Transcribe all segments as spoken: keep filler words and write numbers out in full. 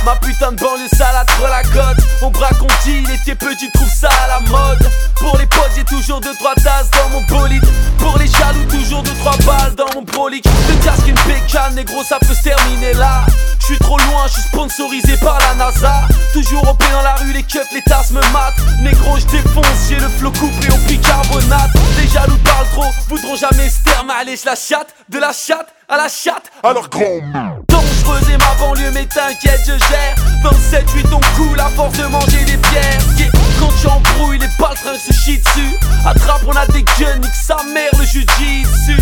Ma putain de banlieue salade pour la côte. On braque, on dit, il était petit, trouve ça à la mode. Pour les potes, j'ai toujours deux trois tasses dans mon bolide. Pour les jaloux, toujours deux trois balles dans mon prolique. Deux casques, une bécane, négro, ça peut se terminer là. J'suis trop loin, j'suis sponsorisé par la NASA. Toujours au pied dans la rue, les keufs, les tasses me matent. Négro, j'défonce, j'ai le flot coupé au bicarbonate. Les jaloux parlent trop, voudront jamais se terme. Allez, j'la chatte, de la chatte à la chatte. Alors grand Dangereuse et ma banlieue, mais t'inquiète, je gère. Dans le sept huit on coule à force de manger des pierres. Yeah. Quand j'embrouille, les baltringues se chient dessus. Attrape, on a des guns, nique sa mère, le jujitsu.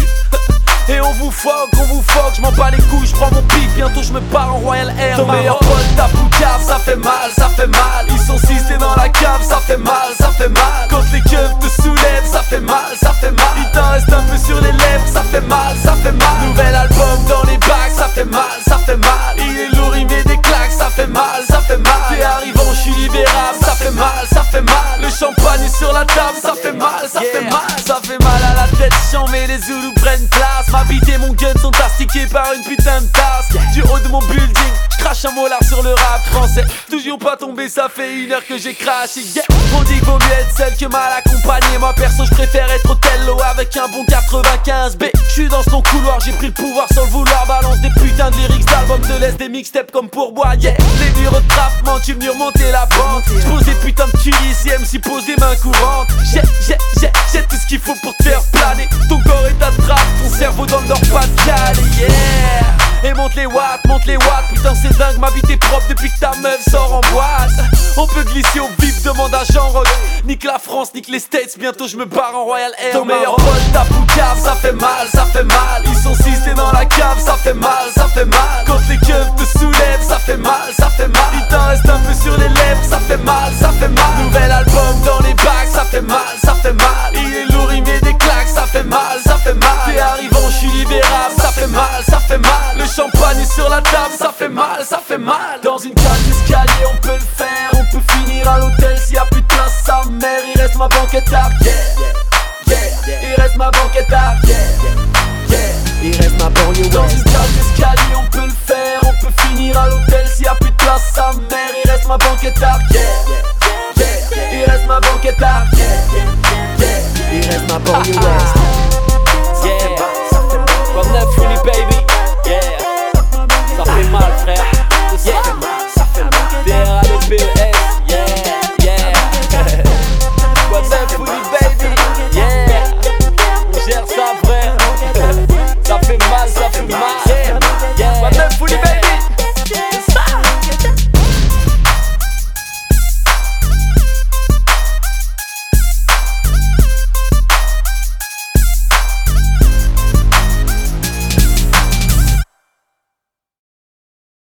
Et on vous foque, on vous foque, j'm'en bats les couilles, j'prends mon pic, bientôt j'me pars en Royal Air. Ton meilleur pote tape ou cave, ça fait mal, ça fait mal. Ils sont six, t'es dans la cave, ça fait mal, ça fait mal. Quand les keufs te soulèvent, ça fait mal, ça fait mal. Il t'en reste un peu sur les lèvres, ça fait mal, ça fait mal. Nouvel album dans les bacs, ça fait mal, ça fait mal. Il est lourd, il met des claques, ça fait mal, ça fait mal. T'es arrivant, j'suis libérable, ça fait mal, ça fait mal. Le champagne est sur la table, ça fait mal, ça fait mal. Ça fait mal à la tête, chiant, mais les Zoulous prennent place. Ma bite et mon gun sont astiqués par une putain de tasse. Du haut de mon building, j'crache un molar sur le rap français. Toujours pas tombé, ça fait une heure que j'ai craché. Yeah. On dit qu'il vaut mieux être seul que mal accompagné. Moi perso, j'préfère être Othello avec un bon quatre-vingt-quinze B. J'suis dans son couloir, j'ai pris le pouvoir sans le vouloir. Balance des putains de lyrics d'albums, te laisse des mixtapes comme pourboire. Yeah. Les murs de trapement, tu venu remonter la pente. J'pose des putains de curies, si M C pose des mains courantes. J'ai, j'ai, j'ai, j'ai tout ce qu'il faut pour te faire planer. Ton corps est à trappe, ton cerveau dans le nord pas de Calais, yeah. Et monte les watts, monte les watts. Putain c'est dingue, ma vie t'es propre depuis que ta meuf sort en boîte. On peut glisser au vif, demande à Jean Rock. Nique la France, nique les States, bientôt je me barre en Royal Air. Ton meilleur pote tape ou cave, ça fait mal, ça fait mal. Ils sont six, t'es dans la cave, ça fait mal, ça fait mal. Quand les keufs te soulèvent, ça fait mal, ça fait mal. Il t'en reste un peu sur les lèvres, ça fait mal, ça fait mal. Nouvel album dans les bacs, ça fait mal, ça fait mal. Il est lourd, il met des claques, ça fait mal, ça fait mal. T'es arrivant, j'suis libérable, ça fait mal, ça fait mal. Le champagne est sur la table, ça fait mal, ça fait mal. Dans une cage d'escalier, on peut le faire. On peut finir à l'hôtel s'il y a plus de place, sa mère. Il reste ma banquette à yeah, yeah, yeah. Il reste ma banquette à yeah, yeah. Il reste ma banlieue. Dans une cage d'escalier, on peut le faire.